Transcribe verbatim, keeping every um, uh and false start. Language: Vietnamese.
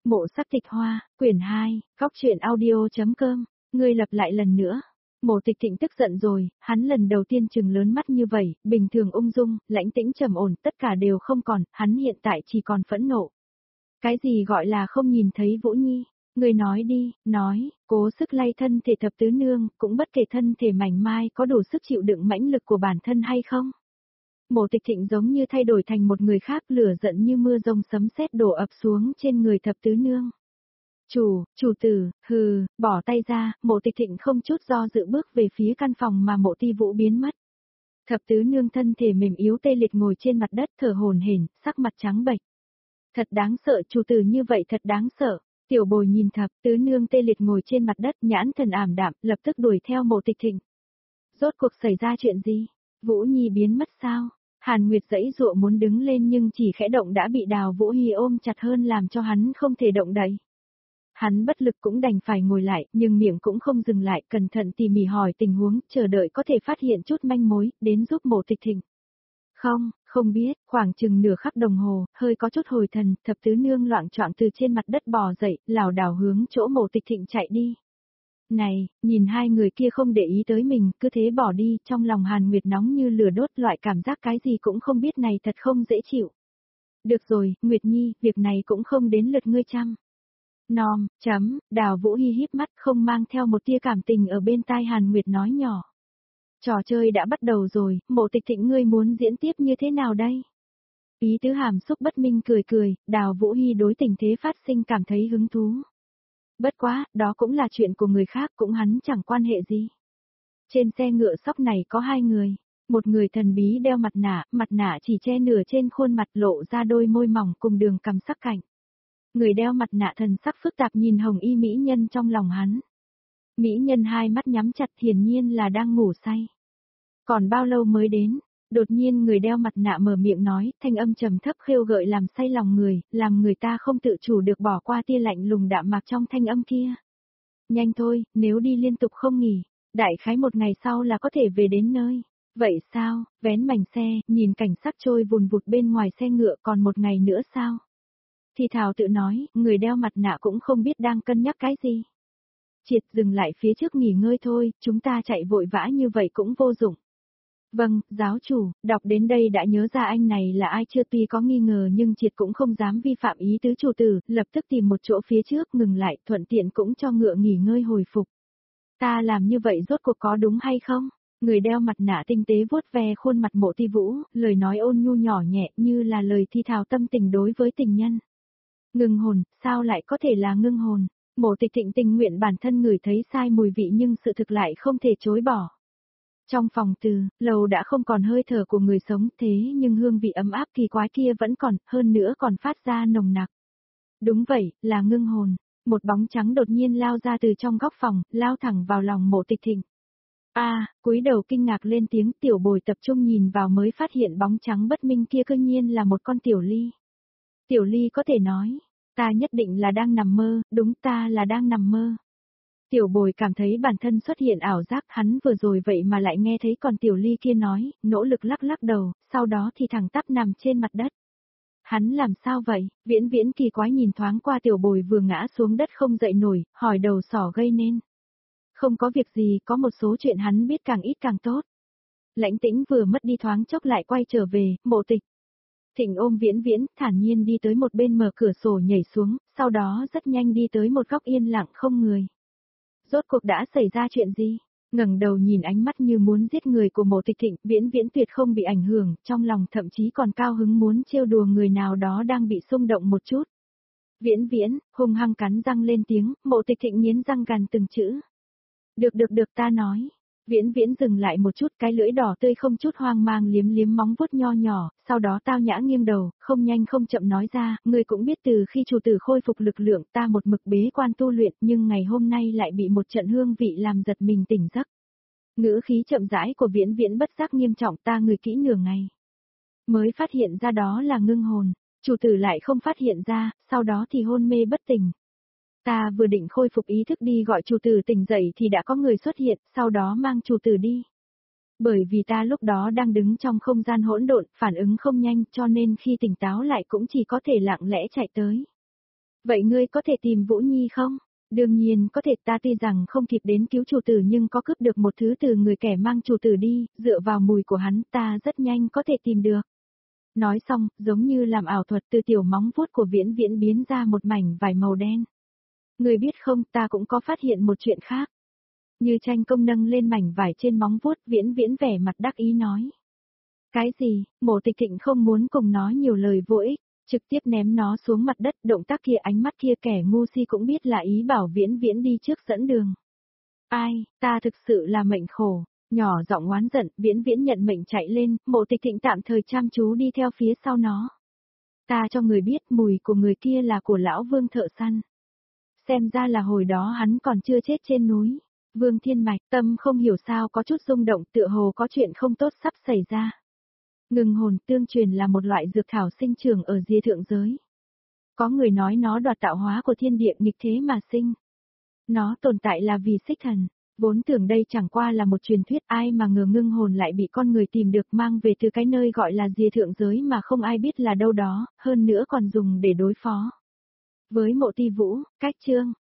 Mộ Sắc Tịch Hoa, quyển hai, góc truyện audio.com, ngươi lặp lại lần nữa. Mộ Tịch Thịnh tức giận rồi, hắn lần đầu tiên trừng lớn mắt như vậy, bình thường ung dung, lãnh tĩnh trầm ổn, tất cả đều không còn, hắn hiện tại chỉ còn phẫn nộ. Cái gì gọi là không nhìn thấy Vũ Nhi? Ngươi nói đi, nói, cố sức lay thân thể thập tứ nương, cũng bất kể thân thể mảnh mai có đủ sức chịu đựng mãnh lực của bản thân hay không. Mộ Tịch Thịnh giống như thay đổi thành một người khác, lửa giận như mưa rông sấm sét đổ ập xuống trên người thập tứ nương. Chủ, chủ tử, hừ, bỏ tay ra, Mộ Tịch Thịnh không chút do dự bước về phía căn phòng mà Mộ Ti Vũ biến mất. Thập tứ nương thân thể mềm yếu tê liệt ngồi trên mặt đất thở hổn hển, sắc mặt trắng bệch. Thật đáng sợ, chủ tử như vậy thật đáng sợ. Tiểu Bồi nhìn thập tứ nương tê liệt ngồi trên mặt đất, nhãn thần ảm đạm, lập tức đuổi theo Mộ Tịch Thịnh. Rốt cuộc xảy ra chuyện gì? Vũ Nhi biến mất sao? Hàn Nguyệt giãy giụa muốn đứng lên nhưng chỉ khẽ động đã bị Đào Vũ Hi ôm chặt hơn làm cho hắn không thể động đậy. Hắn bất lực cũng đành phải ngồi lại, nhưng miệng cũng không dừng lại, cẩn thận tỉ mỉ hỏi tình huống, chờ đợi có thể phát hiện chút manh mối, đến giúp Mộ Tịch Thịnh. Không, không biết, khoảng chừng nửa khắc đồng hồ, hơi có chút hồi thần, thập tứ nương loạng choạng từ trên mặt đất bò dậy, lảo đảo hướng chỗ Mộ Tịch Thịnh chạy đi. Này, nhìn hai người kia không để ý tới mình, cứ thế bỏ đi, trong lòng Hàn Nguyệt nóng như lửa đốt, loại cảm giác cái gì cũng không biết này thật không dễ chịu. Được rồi, Nguyệt Nhi, việc này cũng không đến lượt ngươi chăm. Nom, chấm, Đào Vũ Hi híp mắt không mang theo một tia cảm tình ở bên tai Hàn Nguyệt nói nhỏ. Trò chơi đã bắt đầu rồi, Mộ Tịch Thịnh ngươi muốn diễn tiếp như thế nào đây? Ý tứ hàm xúc bất minh cười cười, Đào Vũ Hi đối tình thế phát sinh cảm thấy hứng thú. Bất quá, đó cũng là chuyện của người khác, cũng hắn chẳng quan hệ gì. Trên xe ngựa sóc này có hai người, một người thần bí đeo mặt nạ, mặt nạ chỉ che nửa trên khuôn mặt lộ ra đôi môi mỏng cùng đường cằm sắc cạnh. Người đeo mặt nạ thần sắc phức tạp nhìn hồng y mỹ nhân trong lòng hắn. Mỹ nhân hai mắt nhắm chặt hiển nhiên là đang ngủ say. Còn bao lâu mới đến? Đột nhiên người đeo mặt nạ mở miệng nói, thanh âm trầm thấp khêu gợi làm say lòng người, làm người ta không tự chủ được bỏ qua tia lạnh lùng đạm mạc trong thanh âm kia. Nhanh thôi, nếu đi liên tục không nghỉ, đại khái một ngày sau là có thể về đến nơi. Vậy sao, vén mảnh xe, nhìn cảnh sắc trôi vùn vụt bên ngoài xe ngựa còn một ngày nữa sao? Thì thảo tự nói, người đeo mặt nạ cũng không biết đang cân nhắc cái gì. Triệt dừng lại phía trước nghỉ ngơi thôi, chúng ta chạy vội vã như vậy cũng vô dụng. Vâng, giáo chủ, đọc đến đây đã nhớ ra anh này là ai chưa, tuy có nghi ngờ nhưng Triệt cũng không dám vi phạm ý tứ chủ tử, lập tức tìm một chỗ phía trước ngừng lại, thuận tiện cũng cho ngựa nghỉ ngơi hồi phục. Ta làm như vậy rốt cuộc có đúng hay không? Người đeo mặt nạ tinh tế vuốt ve khuôn mặt Mộ Ti Vũ, lời nói ôn nhu nhỏ nhẹ như là lời thi thào tâm tình đối với tình nhân. Ngưng hồn, sao lại có thể là ngưng hồn? Mộ Tịch Thịnh tình nguyện bản thân ngửi thấy sai mùi vị nhưng sự thực lại không thể chối bỏ. Trong phòng từ, lầu đã không còn hơi thở của người sống thế nhưng hương vị ấm áp kỳ quái kia vẫn còn, hơn nữa còn phát ra nồng nặc. Đúng vậy, là ngưng hồn. Một bóng trắng đột nhiên lao ra từ trong góc phòng, lao thẳng vào lòng Mộ Tịch Thịnh. A, à, cúi đầu kinh ngạc lên tiếng, Tiểu Bồi tập trung nhìn vào mới phát hiện bóng trắng bất minh kia cư nhiên là một con tiểu ly. Tiểu ly có thể nói, ta nhất định là đang nằm mơ, đúng ta là đang nằm mơ. Tiểu Bồi cảm thấy bản thân xuất hiện ảo giác, hắn vừa rồi vậy mà lại nghe thấy còn tiểu ly kia nói, nỗ lực lắc lắc đầu, sau đó thì thẳng tắp nằm trên mặt đất. Hắn làm sao vậy? Viễn Viễn kỳ quái nhìn thoáng qua Tiểu Bồi vừa ngã xuống đất không dậy nổi, hỏi đầu sỏ gây nên. Không có việc gì, có một số chuyện hắn biết càng ít càng tốt. Lãnh Tĩnh vừa mất đi thoáng chốc lại quay trở về, Mộ Tịch Thịnh ôm Viễn Viễn, thản nhiên đi tới một bên mở cửa sổ nhảy xuống, sau đó rất nhanh đi tới một góc yên lặng không người. Rốt cuộc đã xảy ra chuyện gì? Ngẩng đầu nhìn ánh mắt như muốn giết người của Mộ Tịch Thịnh, Viễn Viễn tuyệt không bị ảnh hưởng, trong lòng thậm chí còn cao hứng muốn trêu đùa người nào đó đang bị xung động một chút. Viễn Viễn, hung hăng cắn răng lên tiếng, Mộ Tịch Thịnh nghiến răng gằn từng chữ. Được được được ta nói. Viễn Viễn dừng lại một chút, cái lưỡi đỏ tươi không chút hoang mang liếm liếm móng vuốt nho nhỏ, sau đó tao nhã nghiêng đầu, không nhanh không chậm nói ra, ngươi cũng biết từ khi chủ tử khôi phục lực lượng ta một mực bế quan tu luyện nhưng ngày hôm nay lại bị một trận hương vị làm giật mình tỉnh giấc. Ngữ khí chậm rãi của Viễn Viễn bất giác nghiêm trọng, ta ngửi kỹ nửa ngày. Mới phát hiện ra đó là ngưng hồn, chủ tử lại không phát hiện ra, sau đó thì hôn mê bất tỉnh. Ta vừa định khôi phục ý thức đi gọi chủ tử tỉnh dậy thì đã có người xuất hiện, sau đó mang chủ tử đi. Bởi vì ta lúc đó đang đứng trong không gian hỗn độn, phản ứng không nhanh cho nên khi tỉnh táo lại cũng chỉ có thể lặng lẽ chạy tới. Vậy ngươi có thể tìm Vũ Nhi không? Đương nhiên có thể, ta tuy rằng không kịp đến cứu chủ tử nhưng có cướp được một thứ từ người kẻ mang chủ tử đi, dựa vào mùi của hắn ta rất nhanh có thể tìm được. Nói xong, giống như làm ảo thuật từ tiểu móng vuốt của Viễn Viễn biến ra một mảnh vải màu đen. Người biết không, ta cũng có phát hiện một chuyện khác. Như Tranh Công nâng lên mảnh vải trên móng vuốt, Viễn Viễn vẻ mặt đắc ý nói. Cái gì? Mộ Tịch Thịnh không muốn cùng nói nhiều lời vô ích, trực tiếp ném nó xuống mặt đất, động tác kia ánh mắt kia kẻ ngu si cũng biết là ý bảo Viễn Viễn đi trước dẫn đường. Ai, ta thực sự là mệnh khổ, nhỏ giọng oán giận, Viễn Viễn nhận mệnh chạy lên, Mộ Tịch Thịnh tạm thời chăm chú đi theo phía sau nó. Ta cho người biết mùi của người kia là của lão Vương thợ săn. Xem ra là hồi đó hắn còn chưa chết trên núi. Vương Thiên Mạch tâm không hiểu sao có chút rung động, tựa hồ có chuyện không tốt sắp xảy ra. Ngừng hồn tương truyền là một loại dược thảo sinh trưởng ở Diê thượng giới. Có người nói nó đoạt tạo hóa của thiên địa nghịch thế mà sinh. Nó tồn tại là vì xích thần, vốn tưởng đây chẳng qua là một truyền thuyết, ai mà ngờ ngưng hồn lại bị con người tìm được mang về từ cái nơi gọi là Diê thượng giới mà không ai biết là đâu đó, hơn nữa còn dùng để đối phó với Mộ Ti Vũ. Cách chương